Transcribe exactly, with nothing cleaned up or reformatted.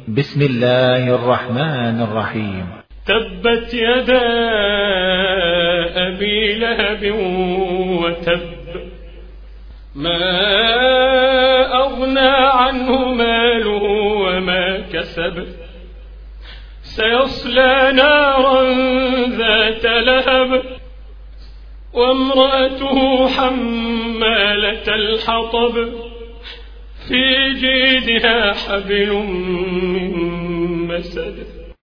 بسم الله الرحمن الرحيم. تبت يدا أبي لهب وتب، ما أغنى عنه ماله وما كسب، سيصلى نارا ذات لهب، وامرأته حمالة الحطب، في جيدها حبل من مسد.